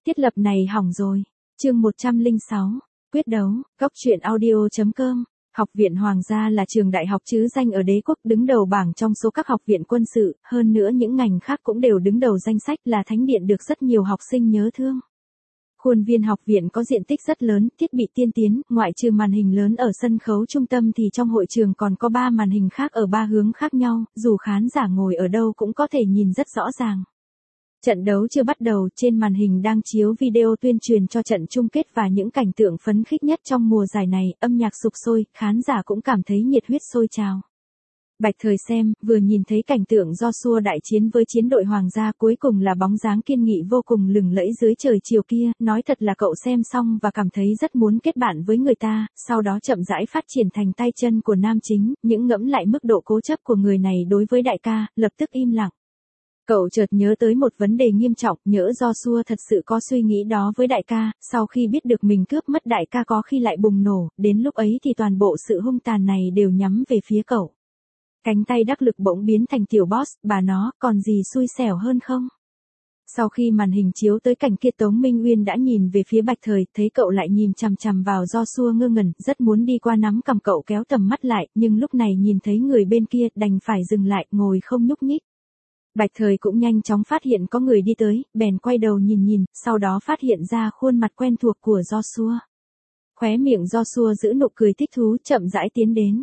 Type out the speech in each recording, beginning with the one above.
Thiết lập này hỏng rồi. Chương 106. Quyết đấu. Góc truyện audio.com. Học viện Hoàng gia là trường đại học chứ danh ở đế quốc, đứng đầu bảng trong số các học viện quân sự, hơn nữa những ngành khác cũng đều đứng đầu danh sách, là thánh điện được rất nhiều học sinh nhớ thương. Khuôn viên học viện có diện tích rất lớn, thiết bị tiên tiến, ngoại trừ màn hình lớn ở sân khấu trung tâm thì trong hội trường còn có 3 màn hình khác ở 3 hướng khác nhau, dù khán giả ngồi ở đâu cũng có thể nhìn rất rõ ràng. Trận đấu chưa bắt đầu, trên màn hình đang chiếu video tuyên truyền cho trận chung kết và những cảnh tượng phấn khích nhất trong mùa giải này, âm nhạc sục sôi, khán giả cũng cảm thấy nhiệt huyết sôi trào. Bạch Thời xem, vừa nhìn thấy cảnh tượng Joshua đại chiến với chiến đội Hoàng gia, cuối cùng là bóng dáng kiên nghị vô cùng lừng lẫy dưới trời chiều kia, nói thật là cậu xem xong và cảm thấy rất muốn kết bạn với người ta, sau đó chậm rãi phát triển thành tay chân của nam chính, những ngẫm lại mức độ cố chấp của người này đối với đại ca, lập tức im lặng. Cậu chợt nhớ tới một vấn đề nghiêm trọng, nhỡ Joshua thật sự có suy nghĩ đó với đại ca, sau khi biết được mình cướp mất đại ca có khi lại bùng nổ, đến lúc ấy thì toàn bộ sự hung tàn này đều nhắm về phía cậu. Cánh tay đắc lực bỗng biến thành tiểu boss, bà nó, còn gì xui xẻo hơn không? Sau khi màn hình chiếu tới cảnh kia, Tống Minh Uyên đã nhìn về phía Bạch Thời, thấy cậu lại nhìn chằm chằm vào Joshua ngơ ngẩn, rất muốn đi qua nắm cầm cậu kéo tầm mắt lại, nhưng lúc này nhìn thấy người bên kia, đành phải dừng lại, ngồi không nhúc nhích. Bạch Thời cũng nhanh chóng phát hiện có người đi tới, bèn quay đầu nhìn, sau đó phát hiện ra khuôn mặt quen thuộc của Joshua. Khóe miệng Joshua giữ nụ cười thích thú, chậm rãi tiến đến.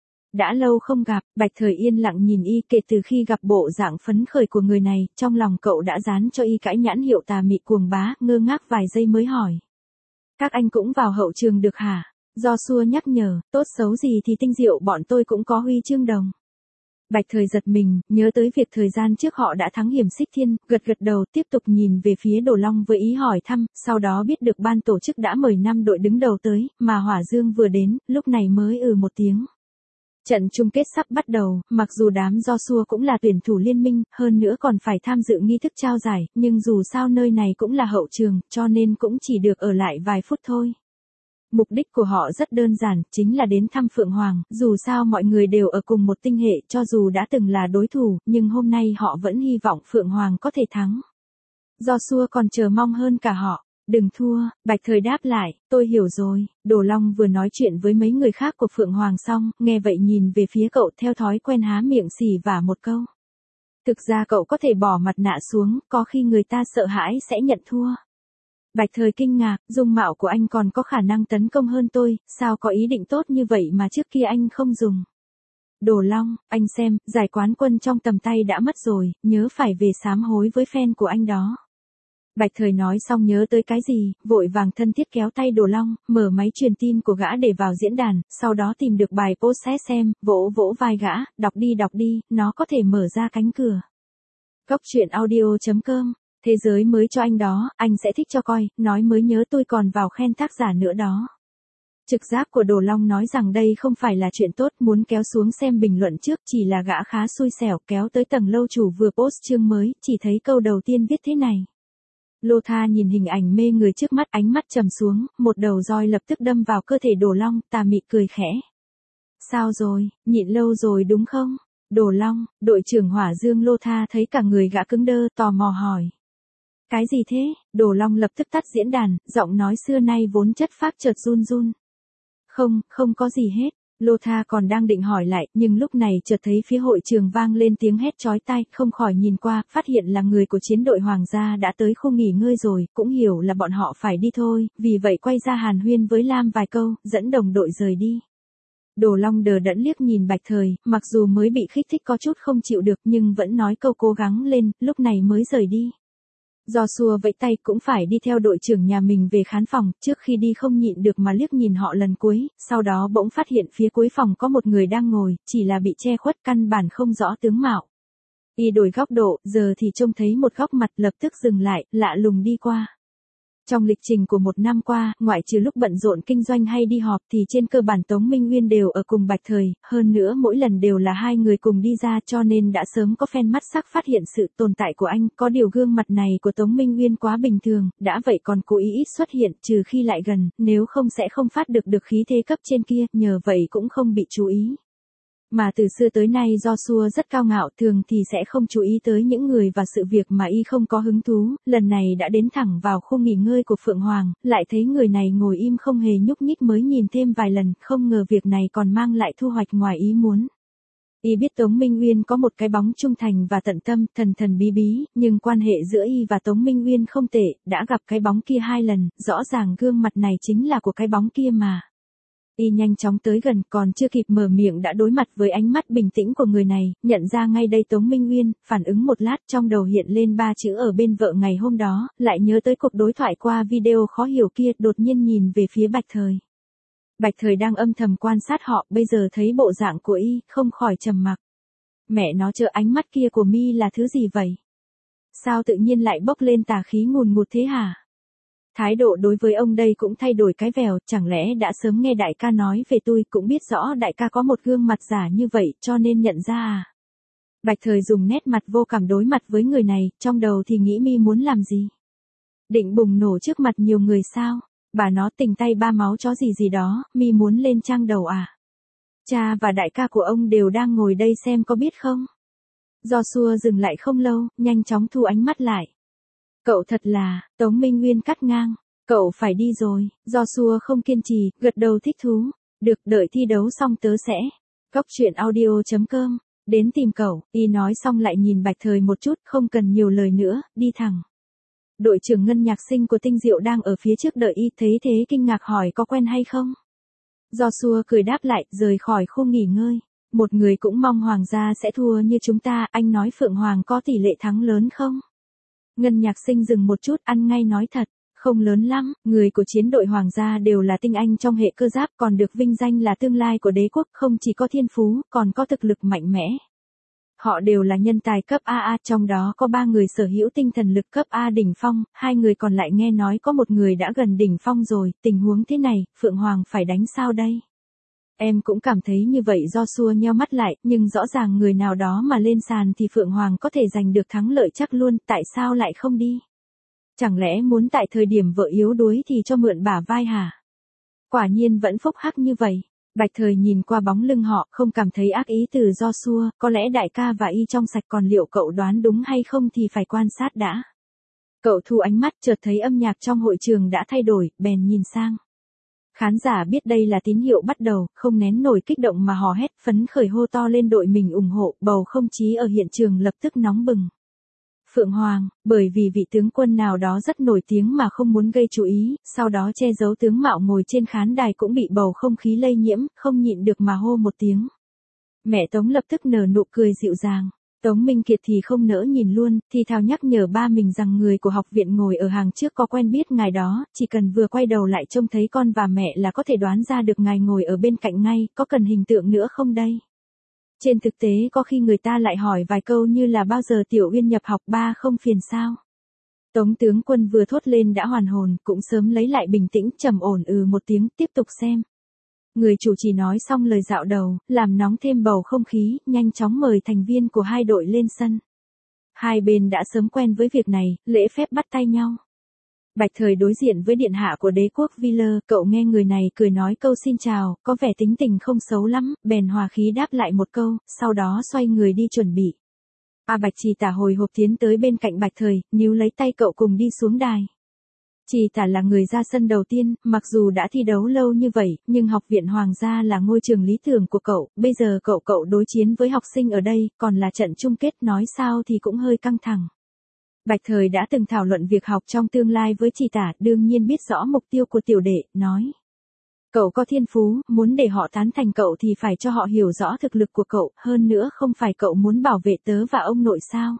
Đã lâu không gặp, Bạch Thời yên lặng nhìn y, kể từ khi gặp bộ dạng phấn khởi của người này, trong lòng cậu đã dán cho y cái nhãn hiệu tà mị cuồng bá, ngơ ngác vài giây mới hỏi. Các anh cũng vào hậu trường được hả? Joshua nhắc nhở, tốt xấu gì thì tinh diệu bọn tôi cũng có huy chương đồng. Bạch Thời giật mình, nhớ tới việc thời gian trước họ đã thắng Hiểm Xích Thiên, gật đầu, tiếp tục nhìn về phía Đồ Long với ý hỏi thăm, sau đó biết được ban tổ chức đã mời 5 đội đứng đầu tới, mà Hỏa Dương vừa đến, lúc này mới một tiếng. Trận chung kết sắp bắt đầu, mặc dù đám Joshua cũng là tuyển thủ liên minh, hơn nữa còn phải tham dự nghi thức trao giải, nhưng dù sao nơi này cũng là hậu trường, cho nên cũng chỉ được ở lại vài phút thôi. Mục đích của họ rất đơn giản, chính là đến thăm Phượng Hoàng, dù sao mọi người đều ở cùng một tinh hệ, cho dù đã từng là đối thủ, nhưng hôm nay họ vẫn hy vọng Phượng Hoàng có thể thắng. Joshua còn chờ mong hơn cả họ. Đừng thua, Bạch Thời đáp lại, tôi hiểu rồi. Đồ Long vừa nói chuyện với mấy người khác của Phượng Hoàng xong, nghe vậy nhìn về phía cậu theo thói quen há miệng xì vả một câu. Thực ra cậu có thể bỏ mặt nạ xuống, có khi người ta sợ hãi sẽ nhận thua. Bạch Thời kinh ngạc, dung mạo của anh còn có khả năng tấn công hơn tôi, sao có ý định tốt như vậy mà trước kia anh không dùng. Đồ Long, anh xem, giải quán quân trong tầm tay đã mất rồi, nhớ phải về sám hối với fan của anh đó. Bạch Thời nói xong nhớ tới cái gì, vội vàng thân thiết kéo tay Đồ Long, mở máy truyền tin của gã để vào diễn đàn, sau đó tìm được bài post xem, vỗ vỗ vai gã, đọc đi, nó có thể mở ra cánh cửa. Góc truyện audio.com. Thế giới mới cho anh đó, anh sẽ thích cho coi, nói mới nhớ tôi còn vào khen tác giả nữa đó. Trực giác của Đồ Long nói rằng đây không phải là chuyện tốt, muốn kéo xuống xem bình luận trước, chỉ là gã khá xui xẻo, kéo tới tầng lâu chủ vừa post chương mới, chỉ thấy câu đầu tiên viết thế này. Lô Tha nhìn hình ảnh mê người trước mắt, ánh mắt trầm xuống, một đầu roi lập tức đâm vào cơ thể Đồ Long, tà mị cười khẽ. Sao rồi, nhịn lâu rồi đúng không? Đồ Long, đội trưởng Hỏa Dương Lô Tha thấy cả người gã cứng đơ, tò mò hỏi. Cái gì thế? Đồ Long lập tức tắt diễn đàn, giọng nói xưa nay vốn chất phác chợt run. Không có gì hết. Lô Tha còn đang định hỏi lại, nhưng lúc này chợt thấy phía hội trường vang lên tiếng hét chói tai, không khỏi nhìn qua, phát hiện là người của chiến đội Hoàng gia đã tới khu nghỉ ngơi rồi, cũng hiểu là bọn họ phải đi thôi, vì vậy quay ra hàn huyên với Lam vài câu, dẫn đồng đội rời đi. Đồ Long đờ đẫn liếc nhìn Bạch Thời, mặc dù mới bị khích thích có chút không chịu được nhưng vẫn nói câu cố gắng lên, lúc này mới rời đi. Joshua vẫy tay cũng phải đi theo đội trưởng nhà mình về khán phòng, trước khi đi không nhịn được mà liếc nhìn họ lần cuối, sau đó bỗng phát hiện phía cuối phòng có một người đang ngồi, chỉ là bị che khuất căn bản không rõ tướng mạo. Y đổi góc độ, giờ thì trông thấy một góc mặt, lập tức dừng lại, lạ lùng đi qua. Trong lịch trình của một năm qua, ngoại trừ lúc bận rộn kinh doanh hay đi họp thì trên cơ bản Tống Minh Uyên đều ở cùng Bạch Thời, hơn nữa mỗi lần đều là hai người cùng đi ra, cho nên đã sớm có fan mắt sắc phát hiện sự tồn tại của anh, có điều gương mặt này của Tống Minh Uyên quá bình thường, đã vậy còn cố ý ít xuất hiện, trừ khi lại gần, nếu không sẽ không phát được khí thế cấp trên kia, nhờ vậy cũng không bị chú ý. Mà từ xưa tới nay Joshua rất cao ngạo, thường thì sẽ không chú ý tới những người và sự việc mà y không có hứng thú, lần này đã đến thẳng vào khu nghỉ ngơi của Phượng Hoàng, lại thấy người này ngồi im không hề nhúc nhích, mới nhìn thêm vài lần, không ngờ việc này còn mang lại thu hoạch ngoài ý muốn. Y biết Tống Minh Uyên có một cái bóng trung thành và tận tâm, thần thần bí bí, nhưng quan hệ giữa y và Tống Minh Uyên không tệ, đã gặp cái bóng kia 2 lần, rõ ràng gương mặt này chính là của cái bóng kia mà. Y nhanh chóng tới gần, còn chưa kịp mở miệng đã đối mặt với ánh mắt bình tĩnh của người này, nhận ra ngay đây Tống Minh Uyên, phản ứng một lát, trong đầu hiện lên 3 chữ ở bên vợ ngày hôm đó, lại nhớ tới cuộc đối thoại qua video khó hiểu kia, đột nhiên nhìn về phía Bạch Thời. Bạch Thời đang âm thầm quan sát họ, bây giờ thấy bộ dạng của y, không khỏi trầm mặc. Mẹ nó, chợ ánh mắt kia của mi là thứ gì vậy? Sao tự nhiên lại bốc lên tà khí ngùn ngụt thế hả? Thái độ đối với ông đây cũng thay đổi cái vèo, chẳng lẽ đã sớm nghe đại ca nói về tôi, cũng biết rõ đại ca có một gương mặt giả như vậy, cho nên nhận ra à? Bạch Thời dùng nét mặt vô cảm đối mặt với người này, trong đầu thì nghĩ mi muốn làm gì? Định bùng nổ trước mặt nhiều người sao? Bà nó tình tay ba máu chó gì gì đó, mi muốn lên trang đầu à? Cha và đại ca của ông đều đang ngồi đây xem có biết không? Joshua dừng lại không lâu, nhanh chóng thu ánh mắt lại. Cậu thật là, Tống Minh Uyên cắt ngang, cậu phải đi rồi. Joshua không kiên trì, gật đầu thích thú. Được, đợi thi đấu xong tớ sẽ. Góc truyện audio.com, đến tìm cậu. Y nói xong lại nhìn Bạch Thời một chút, không cần nhiều lời nữa, đi thẳng. Đội trưởng Ngân Nhạc Sinh của Tinh Diệu đang ở phía trước đợi y, thấy thế kinh ngạc hỏi có quen hay không. Joshua cười đáp lại, rời khỏi khu nghỉ ngơi. Một người cũng mong Hoàng gia sẽ thua như chúng ta, anh nói Phượng Hoàng có tỷ lệ thắng lớn không? Ngân Nhạc Sinh dừng một chút, ăn ngay nói thật, không lớn lắm, người của chiến đội Hoàng gia đều là tinh anh trong hệ cơ giáp, còn được vinh danh là tương lai của đế quốc, không chỉ có thiên phú, còn có thực lực mạnh mẽ. Họ đều là nhân tài cấp AA, trong đó có 3 người sở hữu tinh thần lực cấp A đỉnh phong, 2 người còn lại nghe nói có một người đã gần đỉnh phong rồi, tình huống thế này, Phượng Hoàng phải đánh sao đây? Em cũng cảm thấy như vậy. Joshua nheo mắt lại, nhưng rõ ràng người nào đó mà lên sàn thì Phượng Hoàng có thể giành được thắng lợi chắc luôn, tại sao lại không đi? Chẳng lẽ muốn tại thời điểm vợ yếu đuối thì cho mượn bả vai hả? Quả nhiên vẫn phúc hắc như vậy. Bạch Thời nhìn qua bóng lưng họ, không cảm thấy ác ý từ Joshua, có lẽ đại ca và y trong sạch, còn liệu cậu đoán đúng hay không thì phải quan sát đã. Cậu thu ánh mắt, chợt thấy âm nhạc trong hội trường đã thay đổi, bèn nhìn sang. Khán giả biết đây là tín hiệu bắt đầu, không nén nổi kích động mà hò hét phấn khởi hô to lên đội mình ủng hộ, bầu không khí ở hiện trường lập tức nóng bừng. Phượng Hoàng, bởi vì vị tướng quân nào đó rất nổi tiếng mà không muốn gây chú ý, sau đó che giấu tướng mạo ngồi trên khán đài cũng bị bầu không khí lây nhiễm, không nhịn được mà hô một tiếng. Mẹ Tống lập tức nở nụ cười dịu dàng. Tống Minh Kiệt thì không nỡ nhìn luôn, thì thào nhắc nhở ba mình rằng người của học viện ngồi ở hàng trước có quen biết ngài đó, chỉ cần vừa quay đầu lại trông thấy con và mẹ là có thể đoán ra được ngài ngồi ở bên cạnh ngay, có cần hình tượng nữa không đây? Trên thực tế có khi người ta lại hỏi vài câu như là bao giờ Tiểu Uyên nhập học, ba không phiền sao? Tống tướng quân vừa thốt lên đã hoàn hồn, cũng sớm lấy lại bình tĩnh, trầm ổn một tiếng, tiếp tục xem. Người chủ trì nói xong lời dạo đầu, làm nóng thêm bầu không khí, nhanh chóng mời thành viên của hai đội lên sân. Hai bên đã sớm quen với việc này, lễ phép bắt tay nhau. Bạch Thời đối diện với điện hạ của đế quốc Viller, cậu nghe người này cười nói câu xin chào, có vẻ tính tình không xấu lắm, bèn hòa khí đáp lại một câu, sau đó xoay người đi chuẩn bị. Bạch Trì Tả hồi hộp tiến tới bên cạnh Bạch Thời, níu lấy tay cậu cùng đi xuống đài. Trì Tả là người ra sân đầu tiên, mặc dù đã thi đấu lâu như vậy, nhưng học viện Hoàng gia là ngôi trường lý tưởng của cậu, bây giờ cậu đối chiến với học sinh ở đây, còn là trận chung kết, nói sao thì cũng hơi căng thẳng. Bạch Thời đã từng thảo luận việc học trong tương lai với Trì Tả, đương nhiên biết rõ mục tiêu của tiểu đệ, nói. Cậu có thiên phú, muốn để họ tán thành cậu thì phải cho họ hiểu rõ thực lực của cậu, hơn nữa không phải cậu muốn bảo vệ tớ và ông nội sao?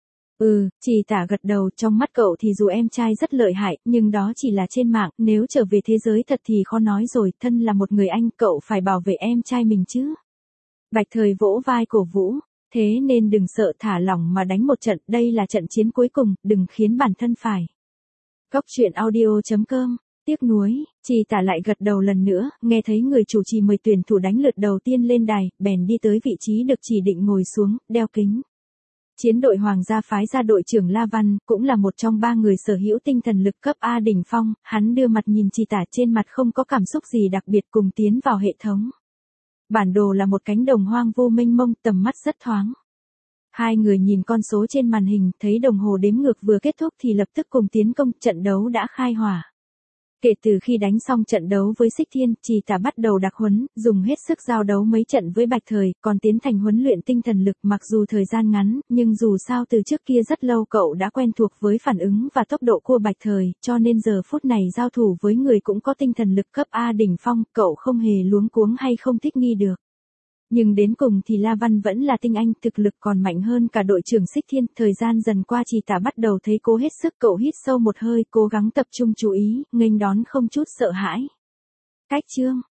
Trì Tả gật đầu, trong mắt cậu thì dù em trai rất lợi hại, nhưng đó chỉ là trên mạng, nếu trở về thế giới thật thì khó nói rồi, thân là một người anh, cậu phải bảo vệ em trai mình chứ. Bạch Thời vỗ vai cổ vũ, thế nên đừng sợ, thả lỏng mà đánh một trận, đây là trận chiến cuối cùng, đừng khiến bản thân phải. Góc truyện audio.com, tiếc nuối, Trì Tả lại gật đầu lần nữa, nghe thấy người chủ trì mời tuyển thủ đánh lượt đầu tiên lên đài, bèn đi tới vị trí được chỉ định ngồi xuống, đeo kính. Chiến đội Hoàng gia phái ra đội trưởng La Văn, cũng là một trong 3 người sở hữu tinh thần lực cấp A đỉnh phong, hắn đưa mặt nhìn Trì Tả, trên mặt không có cảm xúc gì đặc biệt, cùng tiến vào hệ thống. Bản đồ là một cánh đồng hoang vu mênh mông, tầm mắt rất thoáng. Hai người nhìn con số trên màn hình, thấy đồng hồ đếm ngược vừa kết thúc thì lập tức cùng tiến công, trận đấu đã khai hỏa. Kể từ khi đánh xong trận đấu với Xích Thiên, Trì Tà bắt đầu đặc huấn, dùng hết sức giao đấu mấy trận với Bạch Thời, còn tiến thành huấn luyện tinh thần lực, mặc dù thời gian ngắn, nhưng dù sao từ trước kia rất lâu cậu đã quen thuộc với phản ứng và tốc độ của Bạch Thời, cho nên giờ phút này giao thủ với người cũng có tinh thần lực cấp A đỉnh phong, cậu không hề luống cuống hay không thích nghi được. Nhưng đến cùng thì La Văn vẫn là tinh anh, thực lực còn mạnh hơn cả đội trưởng Xích Thiên, thời gian dần qua Trì Tà bắt đầu thấy cố hết sức, cậu hít sâu một hơi, cố gắng tập trung chú ý, nghênh đón không chút sợ hãi. Cách chương